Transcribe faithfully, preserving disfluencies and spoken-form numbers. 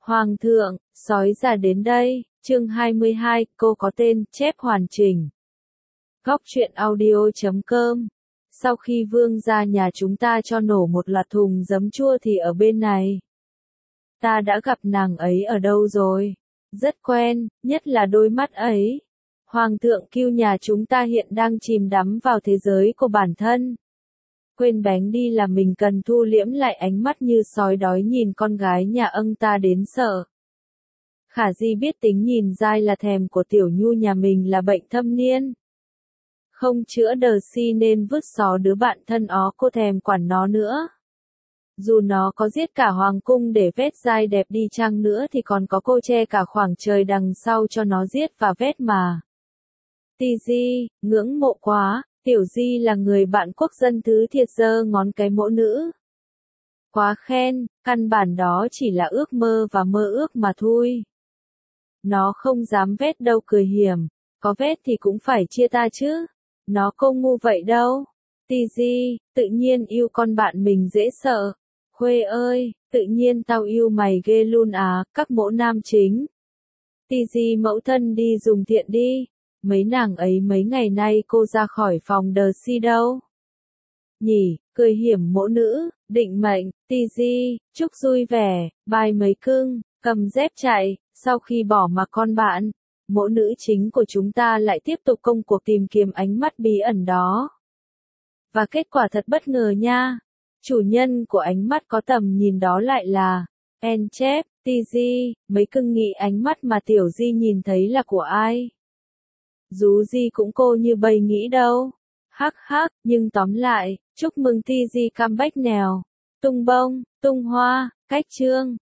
Hoàng thượng, sói già đến đây, chương hai mươi hai, cô có tên, chép hoàn chỉnh. Góc truyện audio chấm com. Sau khi vương gia nhà chúng ta cho nổ một loạt thùng giấm chua thì ở bên này. Ta đã gặp nàng ấy ở đâu rồi? Rất quen, nhất là đôi mắt ấy. Hoàng thượng kêu nhà chúng ta hiện đang chìm đắm vào thế giới của bản thân. Quên bén đi là mình cần thu liễm lại ánh mắt như sói đói nhìn con gái nhà ông ta đến sợ. Khả Di biết tính nhìn dai là thèm của tiểu nhu nhà mình là bệnh thâm niên. Không chữa đờ si nên vứt xó đứa bạn thân ó cô thèm quản nó nữa. Dù nó có giết cả hoàng cung để vét dai đẹp đi chăng nữa thì còn có cô che cả khoảng trời đằng sau cho nó giết và vét mà. Ti Di, ngưỡng mộ quá, Tiểu Di là người bạn quốc dân thứ thiệt giơ ngón cái mỗ nữ. Quá khen, căn bản đó chỉ là ước mơ và mơ ước mà thôi. Nó không dám vét đâu cười hiểm, có vét thì cũng phải chia ta chứ. Nó không ngu vậy đâu. Ti Di, tự nhiên yêu con bạn mình dễ sợ. Khuê ơi, tự nhiên tao yêu mày ghê luôn à, các mỗ nam chính. Ti Di mẫu thân đi dùng thiện đi. Mấy nàng ấy mấy ngày nay cô ra khỏi phòng đờ si đâu. Nhỉ, cười hiểm mỗ nữ, định mệnh, Ti Di, chúc vui vẻ, bài mấy cưng, cầm dép chạy, sau khi bỏ mặc con bạn. Mỗ nữ chính của chúng ta lại tiếp tục công cuộc tìm kiếm ánh mắt bí ẩn đó. Và kết quả thật bất ngờ nha. Chủ nhân của ánh mắt có tầm nhìn đó lại là En chép, Ti Di, mấy cưng nghĩ ánh mắt mà Tiểu Di nhìn thấy là của ai? Dù gì cũng cô như bầy nghĩ đâu. Hắc hắc, nhưng tóm lại, chúc mừng Ti Di comeback nèo. Tung bông, tung hoa, cách chương.